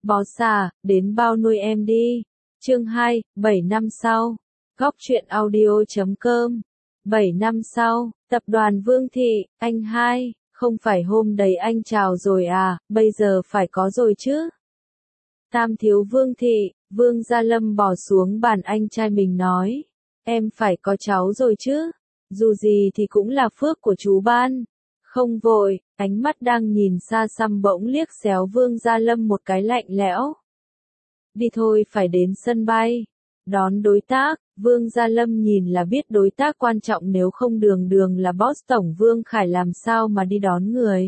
Boss à, đến bao nuôi em đi. Chương 2, 7 năm sau. Góc truyện audio.com. 7 năm sau, tập đoàn Vương Thị, anh hai, không phải hôm đấy anh chào rồi à, bây giờ phải có rồi chứ. Tam thiếu Vương Thị, Vương Gia Lâm bỏ xuống bàn anh trai mình nói, em phải có cháu rồi chứ, dù gì thì cũng là phước của chú ban. Không vội, ánh mắt đang nhìn xa xăm bỗng liếc xéo Vương Gia Lâm một cái lạnh lẽo. Đi thôi, phải đến sân bay. Đón đối tác, Vương Gia Lâm nhìn là biết đối tác quan trọng, nếu không đường đường là boss tổng Vương Khải làm sao mà đi đón người.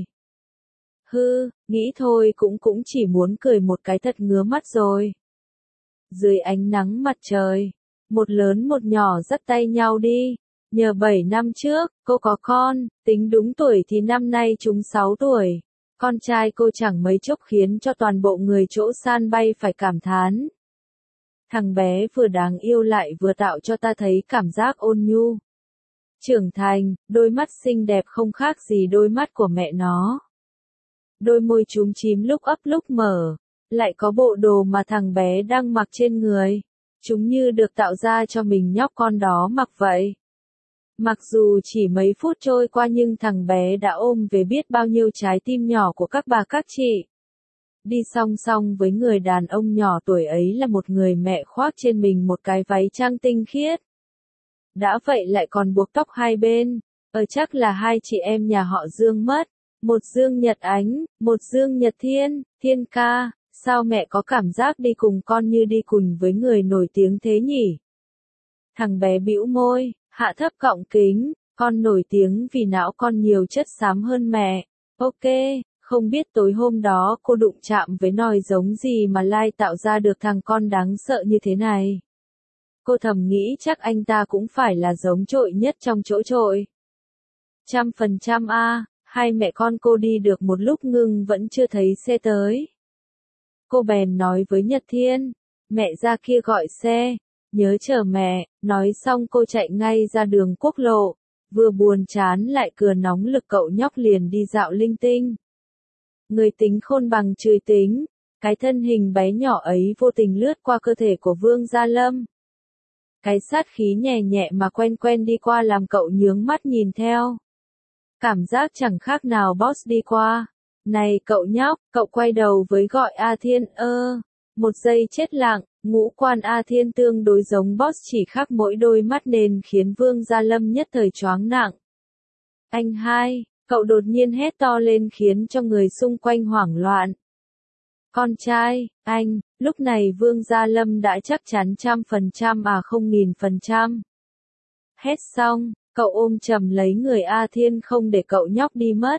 Hư, nghĩ thôi cũng chỉ muốn cười một cái thật ngứa mắt rồi. Dưới ánh nắng mặt trời, một lớn một nhỏ dắt tay nhau đi. Nhờ 7 năm trước, cô có con, tính đúng tuổi thì năm nay chúng 6 tuổi. Con trai cô chẳng mấy chốc khiến cho toàn bộ người chỗ san bay phải cảm thán. Thằng bé vừa đáng yêu lại vừa tạo cho ta thấy cảm giác ôn nhu. Trưởng thành, đôi mắt xinh đẹp không khác gì đôi mắt của mẹ nó. Đôi môi chúm chím lúc ấp lúc mở, lại có bộ đồ mà thằng bé đang mặc trên người. Chúng như được tạo ra cho mình nhóc con đó mặc vậy. Mặc dù chỉ mấy phút trôi qua nhưng thằng bé đã ôm về biết bao nhiêu trái tim nhỏ của các bà các chị. Đi song song với người đàn ông nhỏ tuổi ấy là một người mẹ khoác trên mình một cái váy trang tinh khiết. Đã vậy lại còn buộc tóc hai bên, chắc là hai chị em nhà họ Dương mất. Một Dương Nhật Ánh, một Dương Nhật Thiên, Thiên ca, sao mẹ có cảm giác đi cùng con như đi cùng với người nổi tiếng thế nhỉ? Thằng bé bĩu môi, hạ thấp cọng kính, con nổi tiếng vì não con nhiều chất xám hơn mẹ. Ok, không biết tối hôm đó cô đụng chạm với nòi giống gì mà lai tạo ra được thằng con đáng sợ như thế này. Cô thầm nghĩ chắc anh ta cũng phải là giống trội nhất trong chỗ trội. 100% a. Hai mẹ con cô đi được một lúc ngưng vẫn chưa thấy xe tới. Cô bèn nói với Nhật Thiên, mẹ ra kia gọi xe, nhớ chờ mẹ, nói xong cô chạy ngay ra đường quốc lộ, vừa buồn chán lại cửa nóng lực cậu nhóc liền đi dạo linh tinh. Người tính khôn bằng chửi tính, cái thân hình bé nhỏ ấy vô tình lướt qua cơ thể của Vương Gia Lâm. Cái sát khí nhẹ nhẹ mà quen quen đi qua làm cậu nhướng mắt nhìn theo. Cảm giác chẳng khác nào boss đi qua. Này cậu nhóc, cậu quay đầu với gọi A Thiên Một giây chết lặng, ngũ quan A Thiên tương đối giống boss chỉ khác mỗi đôi mắt nên khiến Vương Gia Lâm nhất thời choáng nặng. Anh hai, cậu đột nhiên hét to lên khiến cho người xung quanh hoảng loạn. Con trai, anh, lúc này Vương Gia Lâm đã chắc chắn 100% không 1000%. Hét xong, cậu ôm chầm lấy người A Thiên không để cậu nhóc đi mất.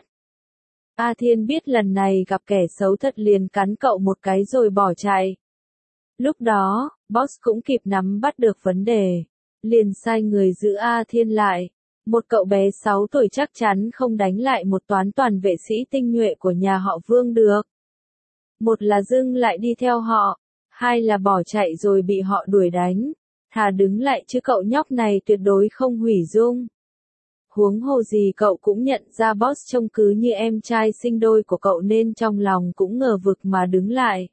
A Thiên biết lần này gặp kẻ xấu thật liền cắn cậu một cái rồi bỏ chạy. Lúc đó, boss cũng kịp nắm bắt được vấn đề. Liền sai người giữ A Thiên lại. Một cậu bé 6 tuổi chắc chắn không đánh lại một toán toàn vệ sĩ tinh nhuệ của nhà họ Vương được. Một là dưng lại đi theo họ, hai là bỏ chạy rồi bị họ đuổi đánh. Thà đứng lại chứ cậu nhóc này tuyệt đối không hủy dung. Huống hồ gì cậu cũng nhận ra boss trông cứ như em trai sinh đôi của cậu nên trong lòng cũng ngờ vực mà đứng lại.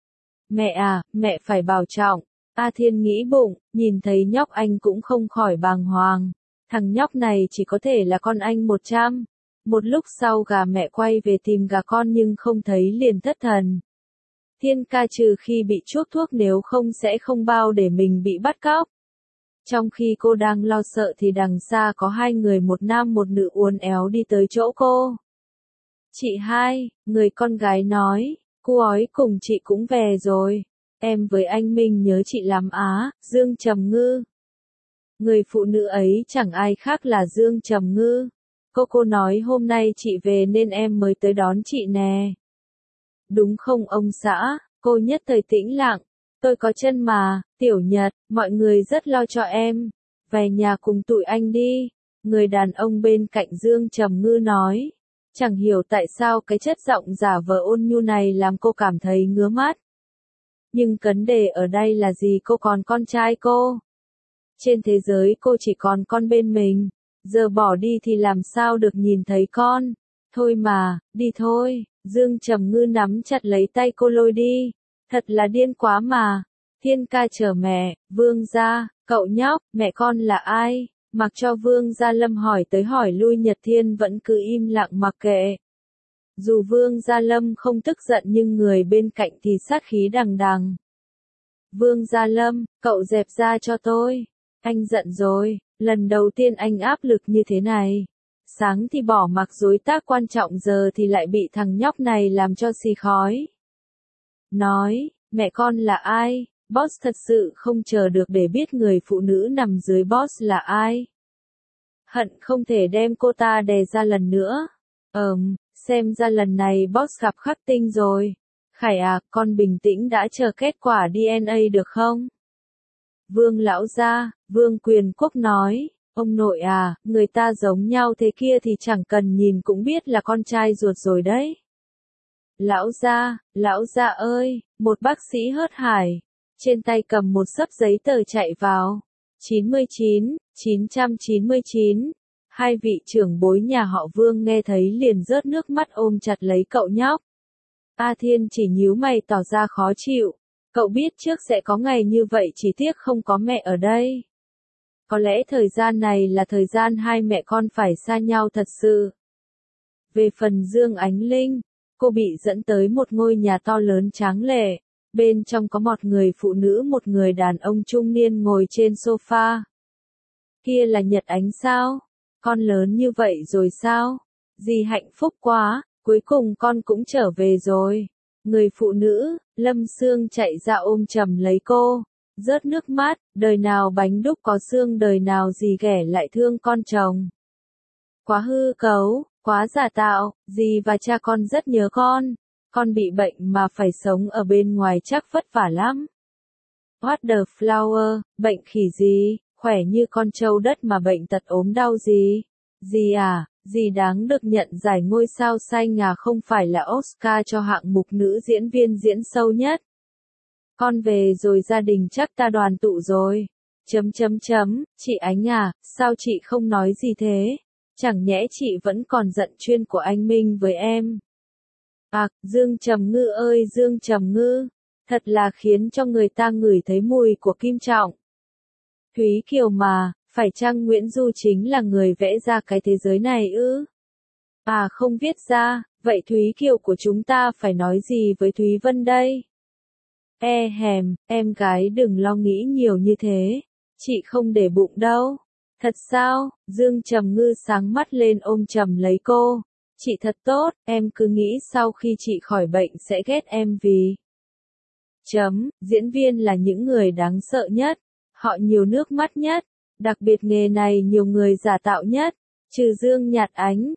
Mẹ à, mẹ phải bảo trọng. A Thiên nghĩ bụng, nhìn thấy nhóc anh cũng không khỏi bàng hoàng. Thằng nhóc này chỉ có thể là con anh 100. Một lúc sau gà mẹ quay về tìm gà con nhưng không thấy liền thất thần. Thiên ca trừ khi bị chuốc thuốc nếu không sẽ không bao để mình bị bắt cóc. Trong khi cô đang lo sợ thì đằng xa có hai người một nam một nữ uốn éo đi tới chỗ cô. Chị hai, người con gái nói, cô ói cùng chị cũng về rồi. Em với anh Minh nhớ chị lắm á, Dương Trầm Ngư. Người phụ nữ ấy chẳng ai khác là Dương Trầm Ngư. Cô nói hôm nay chị về nên em mới tới đón chị nè. Đúng không ông xã, cô nhất thời tĩnh lặng. Tôi có chân mà, Tiểu Nhật, mọi người rất lo cho em. Về nhà cùng tụi anh đi. Người đàn ông bên cạnh Dương Trầm Ngư nói. Chẳng hiểu tại sao cái chất giọng giả vờ ôn nhu này làm cô cảm thấy ngứa mắt. Nhưng vấn đề ở đây là gì, cô còn con trai cô. Trên thế giới cô chỉ còn con bên mình. Giờ bỏ đi thì làm sao được nhìn thấy con. Thôi mà, đi thôi. Dương Trầm Ngư nắm chặt lấy tay cô lôi đi. Thật là điên quá mà. Thiên ca chờ mẹ, Vương gia, cậu nhóc, mẹ con là ai? Mặc cho Vương Gia Lâm hỏi tới hỏi lui Nhật Thiên vẫn cứ im lặng mặc kệ. Dù Vương Gia Lâm không tức giận nhưng người bên cạnh thì sát khí đằng đằng. Vương Gia Lâm, cậu dẹp ra cho tôi. Anh giận rồi, lần đầu tiên anh áp lực như thế này. Sáng thì bỏ mặc đối tác quan trọng giờ thì lại bị thằng nhóc này làm cho xì khói. Nói, mẹ con là ai? Boss thật sự không chờ được để biết người phụ nữ nằm dưới boss là ai. Hận không thể đem cô ta đè ra lần nữa. Xem ra lần này boss gặp khắc tinh rồi. Khải à, con bình tĩnh đã chờ kết quả DNA được không? Vương lão gia, Vương Quyền Quốc nói, ông nội à, người ta giống nhau thế kia thì chẳng cần nhìn cũng biết là con trai ruột rồi đấy. Lão gia ơi, một bác sĩ hớt hải, trên tay cầm một xấp giấy tờ chạy vào. 999, hai vị trưởng bối nhà họ Vương nghe thấy liền rớt nước mắt ôm chặt lấy cậu nhóc. A Thiên chỉ nhíu mày tỏ ra khó chịu. Cậu biết trước sẽ có ngày như vậy chỉ tiếc không có mẹ ở đây. Có lẽ thời gian này là thời gian hai mẹ con phải xa nhau thật sự. Về phần Dương Ánh Linh, cô bị dẫn tới một ngôi nhà to lớn tráng lệ. Bên trong có một người phụ nữ một người đàn ông trung niên ngồi trên sofa. Kia là Nhật Ánh sao? Con lớn như vậy rồi sao? Dì hạnh phúc quá, cuối cùng con cũng trở về rồi. Người phụ nữ, Lâm Sương chạy ra ôm chầm lấy cô, rớt nước mắt, đời nào bánh đúc có xương đời nào dì ghẻ lại thương con chồng. Quá hư cấu, quá giả tạo, dì và cha con rất nhớ con bị bệnh mà phải sống ở bên ngoài chắc vất vả lắm. What the flower, bệnh khỉ gì, khỏe như con trâu đất mà bệnh tật ốm đau gì. Dì à, dì đáng được nhận giải ngôi sao xanh à không phải là Oscar cho hạng mục nữ diễn viên diễn sâu nhất. Con về rồi gia đình chắc ta đoàn tụ rồi. Chị Ánh à, sao chị không nói gì thế? Chẳng nhẽ chị vẫn còn giận chuyên của anh Minh với em. À, Dương Trầm Ngư ơi Dương Trầm Ngư, thật là khiến cho người ta ngửi thấy mùi của kim trọng. Thúy Kiều mà, phải chăng Nguyễn Du chính là người vẽ ra cái thế giới này ư? À không viết ra, vậy Thúy Kiều của chúng ta phải nói gì với Thúy Vân đây? Em gái đừng lo nghĩ nhiều như thế, chị không để bụng đâu. Thật sao? Dương Trầm Ngư sáng mắt lên ôm chầm lấy cô. Chị thật tốt, em cứ nghĩ sau khi chị khỏi bệnh sẽ ghét em vì... Diễn viên là những người đáng sợ nhất, họ nhiều nước mắt nhất, đặc biệt nghề này nhiều người giả tạo nhất, trừ Dương Nhạt Ánh,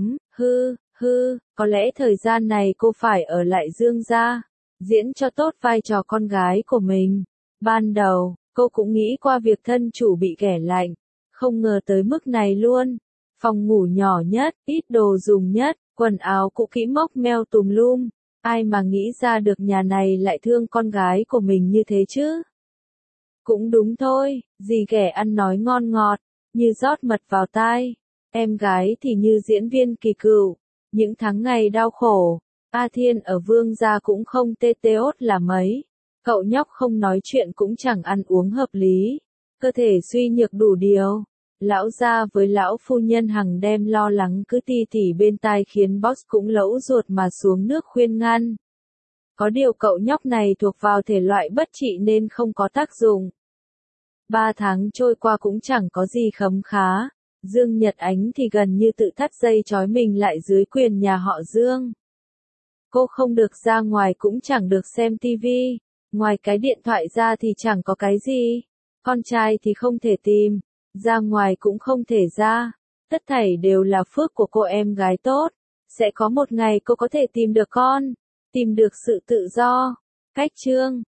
có lẽ thời gian này cô phải ở lại Dương gia, diễn cho tốt vai trò con gái của mình. Ban đầu, cô cũng nghĩ qua việc thân chủ bị ghẻ lạnh, không ngờ tới mức này luôn. Phòng ngủ nhỏ nhất, ít đồ dùng nhất, quần áo cũ kỹ mốc meo tùm lum. Ai mà nghĩ ra được nhà này lại thương con gái của mình như thế chứ? Cũng đúng thôi, dì ghẻ ăn nói ngon ngọt, như rót mật vào tai. Em gái thì như diễn viên kỳ cựu. Những tháng ngày đau khổ, A Thiên ở Vương gia cũng không tê tê ốt là mấy. Cậu nhóc không nói chuyện cũng chẳng ăn uống hợp lý. Cơ thể suy nhược đủ điều. Lão gia với lão phu nhân hằng đêm lo lắng cứ ti tỉ bên tai khiến boss cũng lẫu ruột mà xuống nước khuyên ngăn. Có điều cậu nhóc này thuộc vào thể loại bất trị nên không có tác dụng. 3 tháng trôi qua cũng chẳng có gì khấm khá. Dương Nhật Ánh thì gần như tự thắt dây trói mình lại dưới quyền nhà họ Dương. Cô không được ra ngoài cũng chẳng được xem tivi. Ngoài cái điện thoại ra thì chẳng có cái gì. Con trai thì không thể tìm. Ra ngoài cũng không thể ra. Tất thảy đều là phước của cô em gái tốt. Sẽ có một ngày cô có thể tìm được con. Tìm được sự tự do. Cách chương